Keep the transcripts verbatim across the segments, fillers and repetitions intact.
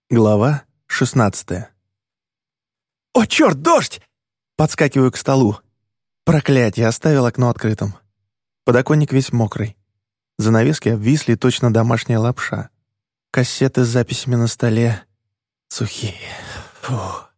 Глава шестнадцатая. «О, черт, дождь!» Подскакиваю к столу. Проклятье, оставил окно открытым. Подоконник весь мокрый. Занавески обвисли, точно домашняя лапша. Кассеты с записями на столе сухие. Фух.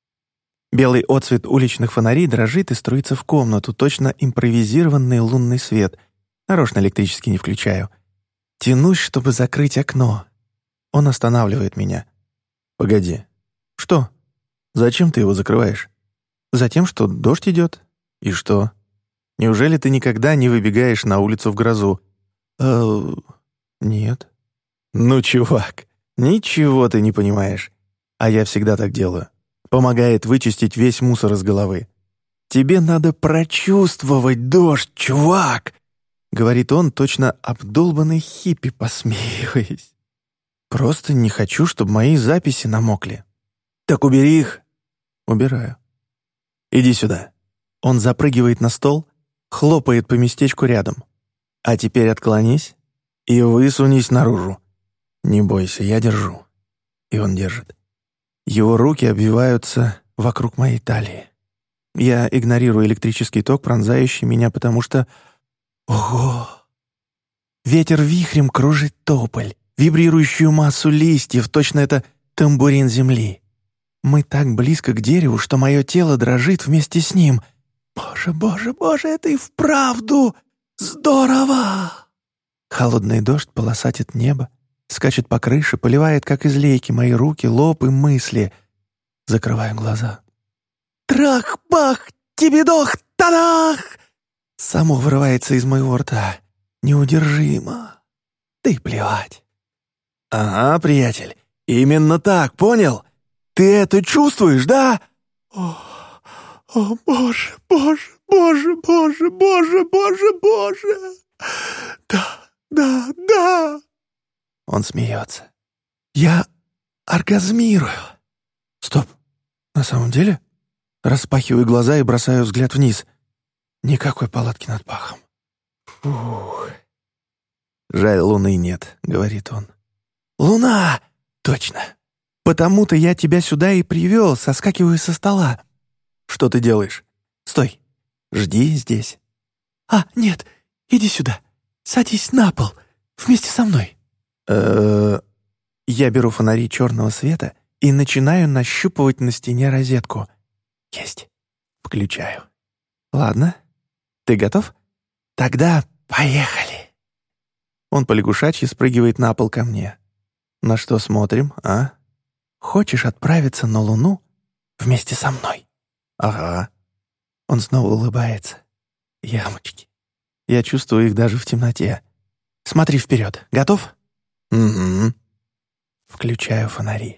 Белый отцвет уличных фонарей дрожит и струится в комнату, точно импровизированный лунный свет. Нарочно электрически не включаю. Тянусь, чтобы закрыть окно. Он останавливает меня. «Погоди. Что? Зачем ты его закрываешь?» «Затем, что дождь идет. И что? Неужели ты никогда не выбегаешь на улицу в грозу?» «Э, нет». «Ну, чувак, ничего ты не понимаешь. А я всегда так делаю. Помогает вычистить весь мусор из головы. Тебе надо прочувствовать дождь, чувак!» Говорит он, точно обдолбанный хиппи, посмеиваясь. «Просто не хочу, чтобы мои записи намокли». «Так убери их». «Убираю». «Иди сюда». Он запрыгивает на стол, хлопает по местечку рядом. «А теперь отклонись и высунись наружу. Не бойся, я держу». И он держит. Его руки обвиваются вокруг моей талии. Я игнорирую электрический ток, пронзающий меня, потому что... Ого! Ветер вихрем кружит тополь, вибрирующую массу листьев, точно это тамбурин земли. Мы так близко к дереву, что мое тело дрожит вместе с ним. Боже, боже, боже, это и вправду здорово! Холодный дождь полосатит небо, скачет по крыше, поливает, как из лейки, мои руки, лоб и мысли. Закрываю глаза. Трах-бах, тебе-дох, тадах! Само вырывается из моего рта. Неудержимо. Да и плевать. «Ага, приятель, именно так, понял? Ты это чувствуешь, да?» «О, о, боже, боже, боже, боже, боже, боже, боже! Да, да, да!» Он смеется. «Я оргазмирую». «Стоп, на самом деле?» Распахиваю глаза и бросаю взгляд вниз. Никакой палатки над пахом. Фух. «Жаль, луны нет», — говорит он. «Луна! Точно! Потому-то я тебя сюда и привел, соскакиваю со стола». «Что ты делаешь? Стой! Жди здесь». «А, нет, иди сюда. Садись на пол, вместе со мной». э Я беру фонари черного света и начинаю нащупывать на стене розетку. Есть. Включаю. «Ладно. Ты готов? Тогда поехали». Он полягушачьи спрыгивает на пол ко мне. «На что смотрим, а? Хочешь отправиться на Луну вместе со мной?» «Ага». Он снова улыбается. Ямочки. Я чувствую их даже в темноте. «Смотри вперед. Готов?» «Угу». Включаю фонари.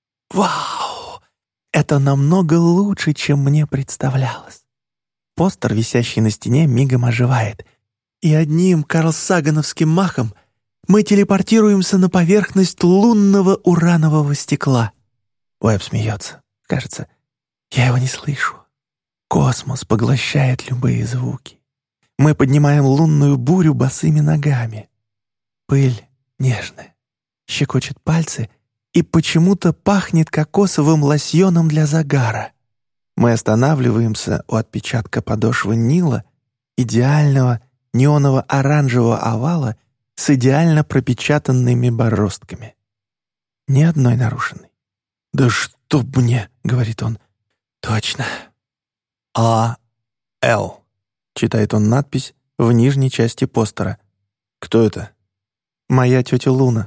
«Вау! Это намного лучше, чем мне представлялось». Постер, висящий на стене, мигом оживает. И одним карлсагановским махом мы телепортируемся на поверхность лунного уранового стекла. Уэб смеется. Кажется, я его не слышу. Космос поглощает любые звуки. Мы поднимаем лунную бурю босыми ногами. Пыль нежная, щекочет пальцы и почему-то пахнет кокосовым лосьоном для загара. Мы останавливаемся у отпечатка подошвы Нила, идеального неоново-оранжевого овала с идеально пропечатанными бороздками. Ни одной нарушенной. «Да чтоб мне!» — говорит он. «Точно!» «А. Л.» — читает он надпись в нижней части постера. «Кто это?» «Моя тетя Луна».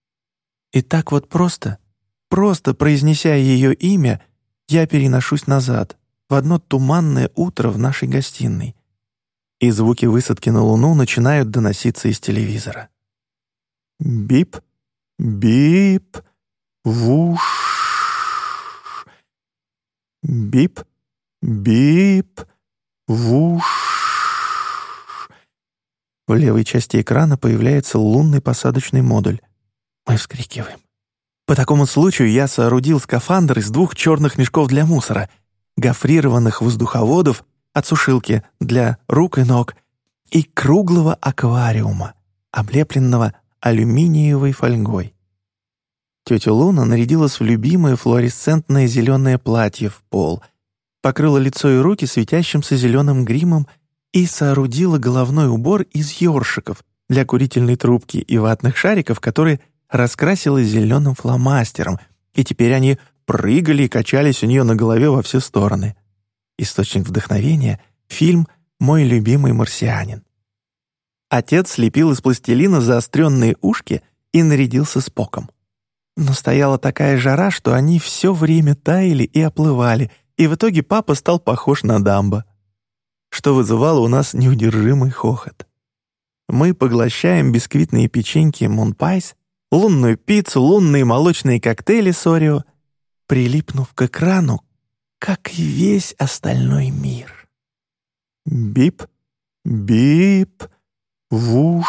И так вот просто, просто произнеся ее имя, я переношусь назад, в одно туманное утро в нашей гостиной. И звуки высадки на Луну начинают доноситься из телевизора. Бип, бип, вуш. Бип, бип, вуш. В левой части экрана появляется лунный посадочный модуль. Мы вскрикиваем. По такому случаю я соорудил скафандр из двух черных мешков для мусора, гофрированных воздуховодов от сушилки для рук и ног и круглого аквариума, облепленного алюминиевой фольгой. Тетя Луна нарядилась в любимое флуоресцентное зеленое платье в пол, покрыла лицо и руки светящимся зеленым гримом и соорудила головной убор из ёршиков для курительной трубки и ватных шариков, которые раскрасила зеленым фломастером, и теперь они прыгали и качались у нее на голове во все стороны. Источник вдохновения — фильм «Мой любимый марсианин». Отец слепил из пластилина заостренные ушки и нарядился Споком. Но стояла такая жара, что они все время таяли и оплывали, и в итоге папа стал похож на Дамбо, что вызывало у нас неудержимый хохот. Мы поглощаем бисквитные печеньки Монпайс, лунную пиццу, лунные молочные коктейли с Орео, прилипнув к экрану, как и весь остальной мир. Бип, бип, вуш.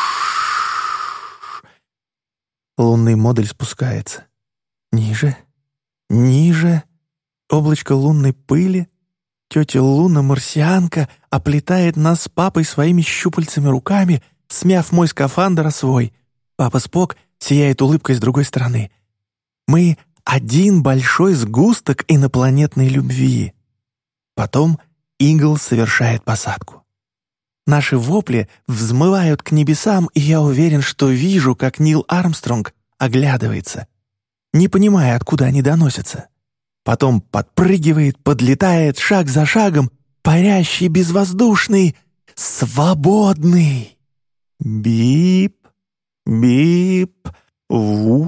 Лунный модуль спускается. Ниже, ниже. Облачко лунной пыли. Тетя Луна-марсианка оплетает нас с папой своими щупальцами руками, смяв мой скафандр о свой. Папа Спок сияет улыбкой с другой стороны. Мы один большой сгусток инопланетной любви. Потом Игл совершает посадку. Наши вопли взмывают к небесам, и я уверен, что вижу, как Нил Армстронг оглядывается, не понимая, откуда они доносятся. Потом подпрыгивает, подлетает шаг за шагом, парящий, безвоздушный, свободный. Бип, бип, вуш,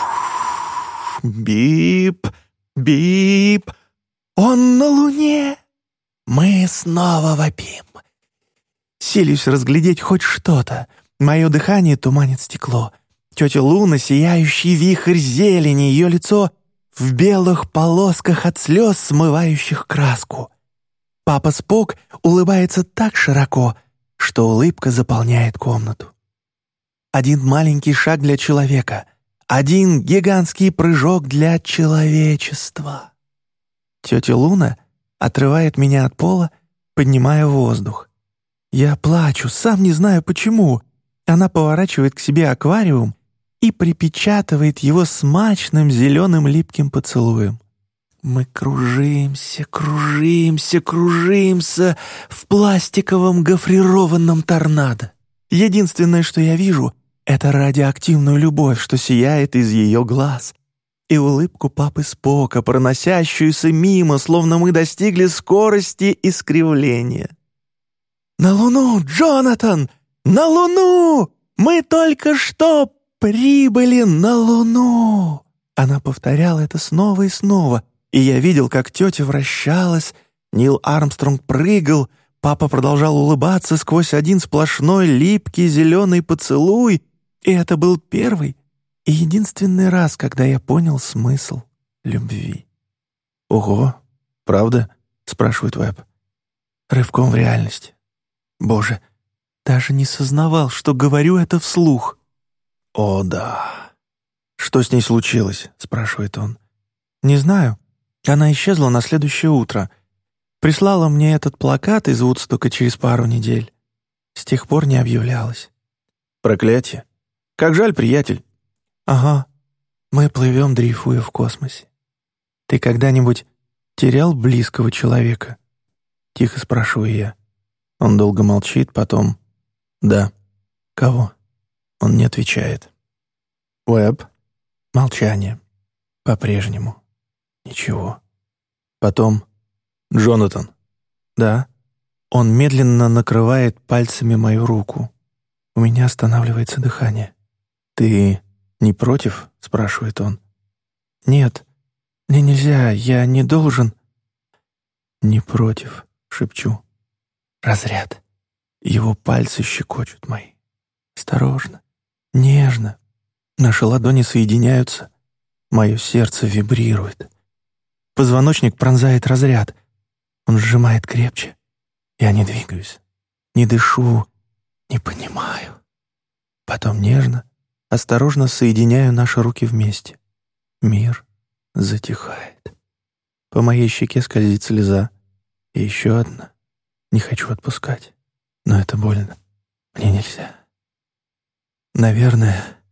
бип, бип. Он на Луне! Мы снова вопим. Силюсь разглядеть хоть что-то. Мое дыхание туманит стекло. Тетя Луна — сияющий вихрь зелени, ее лицо в белых полосках от слез, смывающих краску. Папа Спок улыбается так широко, что улыбка заполняет комнату. Один маленький шаг для человека, один гигантский прыжок для человечества. Тетя Луна отрывает меня от пола, поднимая воздух. Я плачу, сам не знаю почему. Она поворачивает к себе аквариум и припечатывает его смачным зеленым липким поцелуем. Мы кружимся, кружимся, кружимся в пластиковом гофрированном торнадо. Единственное, что я вижу, это радиоактивную любовь, что сияет из ее глаз, и улыбку папы Спока, проносящуюся мимо, словно мы достигли скорости искривления. «На Луну, Джонатан! На Луну! Мы только что прибыли на Луну!» Она повторяла это снова и снова, и я видел, как тетя вращалась, Нил Армстронг прыгал, папа продолжал улыбаться сквозь один сплошной липкий зеленый поцелуй, и это был первый и единственный раз, когда я понял смысл любви. «Ого, правда?» — спрашивает Уэбб. Рывком в реальность. Боже, даже не сознавал, что говорю это вслух. «О, да. Что с ней случилось?» — спрашивает он. «Не знаю. Она исчезла на следующее утро. Прислала мне этот плакат из Вудстока через пару недель. С тех пор не объявлялась». «Проклятие. Как жаль, приятель». «Ага. Мы плывем, дрейфуя в космосе. Ты когда-нибудь терял близкого человека?» Тихо спрашиваю я. Он долго молчит, потом... «Да». «Кого?» Он не отвечает. «Уэбб?» Молчание. По-прежнему. Ничего. Потом... «Джонатан?» «Да». Он медленно накрывает пальцами мою руку. У меня останавливается дыхание. «Ты не против?» — спрашивает он. «Нет, мне нельзя, я не должен...» «Не против», — шепчу. Разряд. Его пальцы щекочут мои. Осторожно, нежно. Наши ладони соединяются. Мое сердце вибрирует. Позвоночник пронзает разряд. Он сжимает крепче. Я не двигаюсь, не дышу, не понимаю. Потом нежно, осторожно соединяю наши руки вместе. Мир затихает. По моей щеке скользит слеза. И еще одна. Не хочу отпускать, но это больно. Мне нельзя. Наверное,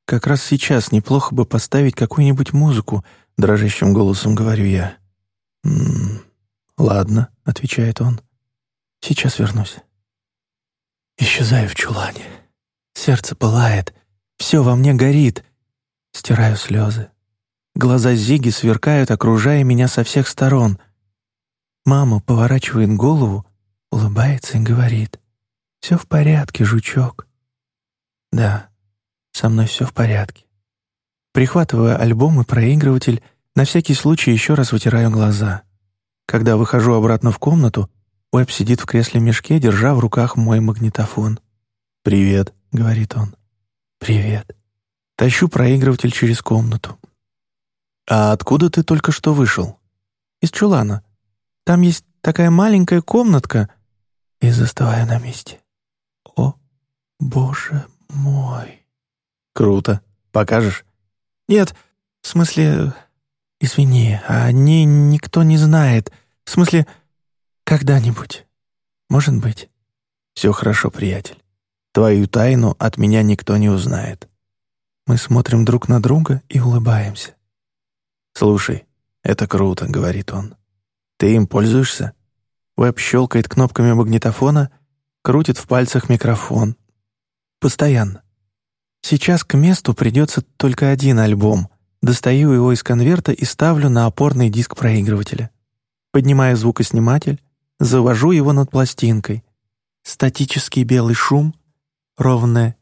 Как раз сейчас неплохо бы поставить какую-нибудь музыку, дрожащим голосом говорю я. «М-м, ладно», — отвечает он. «Сейчас вернусь». Исчезаю в чулане. Сердце пылает, все во мне горит. Стираю слезы. Глаза Зиги сверкают, окружая меня со всех сторон. Мама поворачивает голову, улыбается и говорит: «Все в порядке, жучок». Да, со мной все в порядке. Прихватываю альбом и проигрыватель, на всякий случай еще раз вытираю глаза. Когда выхожу обратно в комнату, Уэбб сидит в кресле-мешке, держа в руках мой магнитофон. «Привет», — говорит он. «Привет». Тащу проигрыватель через комнату. «А откуда ты только что вышел?» «Из чулана. Там есть такая маленькая комнатка». И застываю на месте. «О, боже мой!» «Круто. Покажешь?» «Нет, в смысле... Извини, о ней никто не знает. В смысле, когда-нибудь. Может быть». «Все хорошо, приятель. Твою тайну от меня никто не узнает». Мы смотрим друг на друга и улыбаемся. «Слушай, это круто», — говорит он. «Ты им пользуешься?» Уэбб щелкает кнопками магнитофона, крутит в пальцах микрофон. «Постоянно. Сейчас к месту придется только один альбом. Достаю его из конверта и ставлю на опорный диск проигрывателя. Поднимаю звукосниматель, завожу его над пластинкой. Статический белый шум, ровное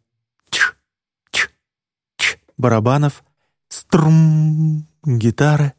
ч-ч-ч барабанов, струм гитары.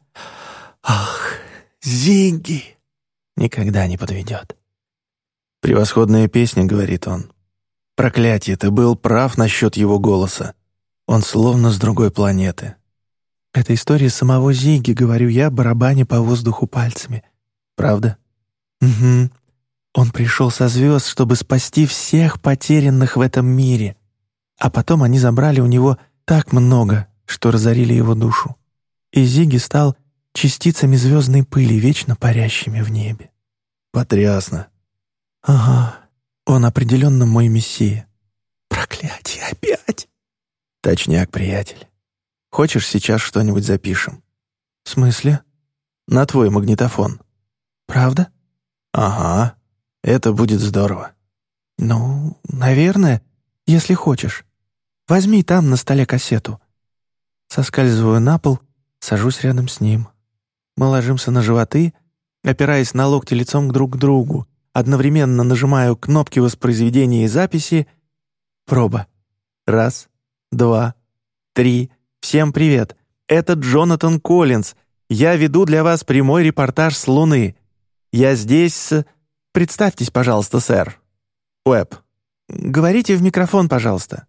Ах, Зигги! Никогда не подведет». «Превосходная песня», — говорит он. «Проклятие, ты был прав насчет его голоса. Он словно с другой планеты». «Это история самого Зигги», — говорю я, барабаня по воздуху пальцами. «Правда?» «Угу. Он пришел со звезд, чтобы спасти всех потерянных в этом мире. А потом они забрали у него так много, что разорили его душу. И Зигги стал частицами звездной пыли, вечно парящими в небе». «Потрясно». «Ага, он определенно мой мессия». «Проклятие, опять!» «Точняк, приятель. Хочешь, сейчас что-нибудь запишем?» «В смысле?» «На твой магнитофон». «Правда?» «Ага, это будет здорово». «Ну, наверное, если хочешь. Возьми там на столе кассету». Соскальзываю на пол, сажусь рядом с ним. Мы ложимся на животы, опираясь на локти лицом друг к другу, одновременно нажимаю кнопки воспроизведения и записи. Проба. Раз, два, три. Всем привет. Это Джонатан Коллинз. Я веду для вас прямой репортаж с Луны. Я здесь с... Представьтесь, пожалуйста, сэр. Уэбб. Говорите в микрофон, пожалуйста.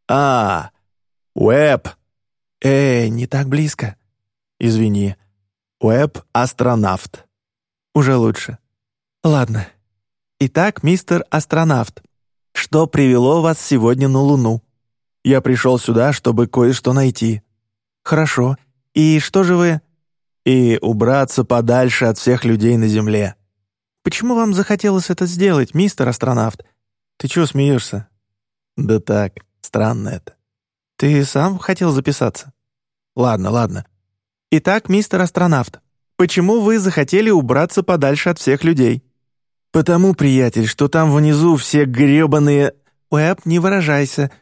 А, Уэбб. Эй, не так близко. Извини. Уэбб — астронавт. Уже лучше. Ладно. Итак, мистер астронавт, что привело вас сегодня на Луну? Я пришел сюда, чтобы кое-что найти. Хорошо. И что же вы... И убраться подальше от всех людей на Земле. Почему вам захотелось это сделать, мистер астронавт? Ты чего смеешься? Да так, странно это. Ты сам хотел записаться? Ладно, ладно. Итак, мистер астронавт, почему вы захотели убраться подальше от всех людей? Потому, приятель, что там внизу все гребаные... Уэбб, не выражайся.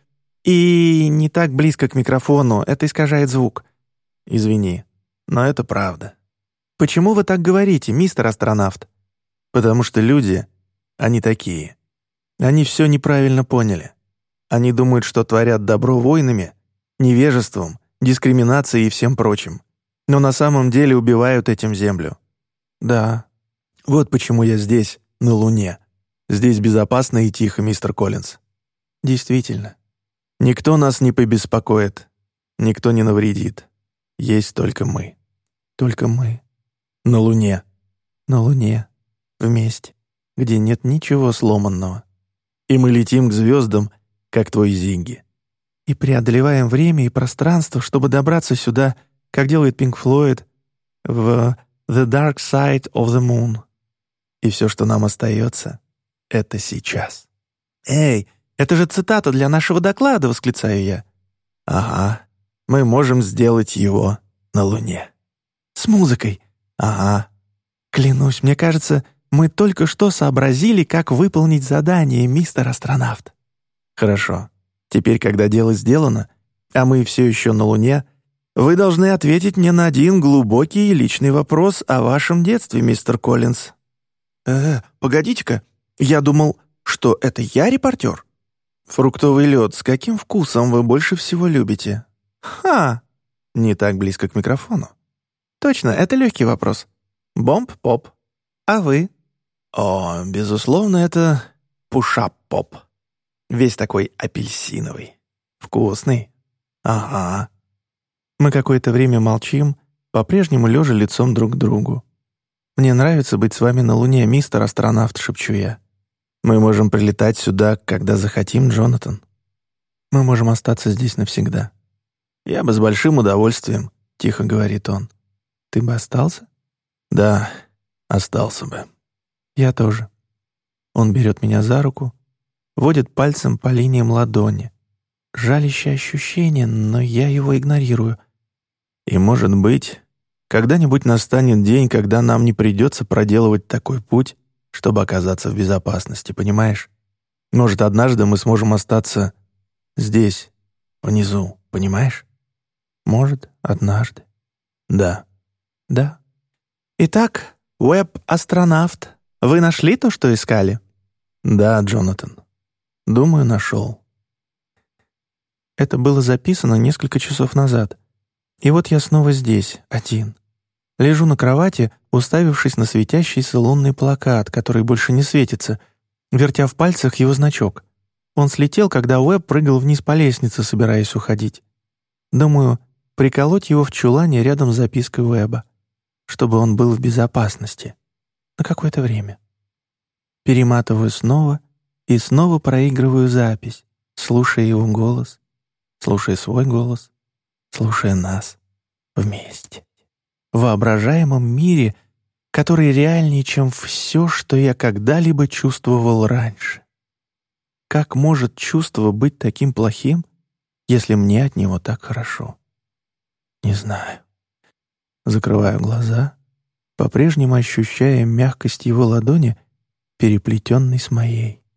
И не так близко к микрофону, это искажает звук. Извини, но это правда. Почему вы так говорите, мистер астронавт? Потому что люди, они такие. Они все неправильно поняли. Они думают, что творят добро войнами, невежеством, дискриминацией и всем прочим. Но на самом деле убивают этим Землю. Да, вот почему я здесь, на Луне. Здесь безопасно и тихо, мистер Коллинз. Действительно. Никто нас не побеспокоит, никто не навредит. Есть только мы. Только мы. На Луне. На Луне. Вместе. Где нет ничего сломанного. И мы летим к звездам, как твой Зигги. И преодолеваем время и пространство, чтобы добраться сюда, как делает Пинк Флойд в «The Dark Side of the Moon». И все, что нам остается, это сейчас. «Эй, это же цитата для нашего доклада!» — восклицаю я. Ага. Мы можем сделать его на Луне. С музыкой. Ага. Клянусь, мне кажется, мы только что сообразили, как выполнить задание, мистер астронавт. Хорошо. Теперь, когда дело сделано, а мы все еще на Луне, вы должны ответить мне на один глубокий и личный вопрос о вашем детстве, мистер Коллинз. Э, погодите-ка, я думал, что это я репортер. Фруктовый лед, с каким вкусом вы больше всего любите? Ха! Не так близко к микрофону. Точно, это легкий вопрос. Бомб-поп. А вы? О, безусловно, это пушап-поп. Весь такой апельсиновый. Вкусный. Ага. Мы какое-то время молчим, по-прежнему лежа лицом друг к другу. «Мне нравится быть с вами на Луне, мистер астронавт», — шепчу я. «Мы можем прилетать сюда, когда захотим, Джонатан. Мы можем остаться здесь навсегда». «Я бы с большим удовольствием», — тихо говорит он. «Ты бы остался?» «Да, остался бы». «Я тоже». Он берет меня за руку, водит пальцем по линиям ладони. Жалящее ощущение, но я его игнорирую. «И, может быть, когда-нибудь настанет день, когда нам не придется проделывать такой путь, чтобы оказаться в безопасности, понимаешь? Может, однажды мы сможем остаться здесь, внизу, понимаешь? Может, однажды. Да, да. Итак, веб-астронавт, вы нашли то, что искали?» «Да, Джонатан. Думаю, нашел». Это было записано несколько часов назад. И вот я снова здесь, один. Лежу на кровати, уставившись на светящийся лунный плакат, который больше не светится, вертя в пальцах его значок. Он слетел, когда Уэбб прыгал вниз по лестнице, собираясь уходить. Думаю, приколоть его в чулане рядом с запиской Уэбба, чтобы он был в безопасности. На какое-то время. Перематываю снова и снова проигрываю запись, слушая его голос, слушая свой голос, слушая нас вместе. В воображаемом мире, который реальнее, чем все, что я когда-либо чувствовал раньше. Как может чувство быть таким плохим, если мне от него так хорошо? Не знаю. Закрываю глаза, по-прежнему ощущая мягкость его ладони, переплетенной с моей.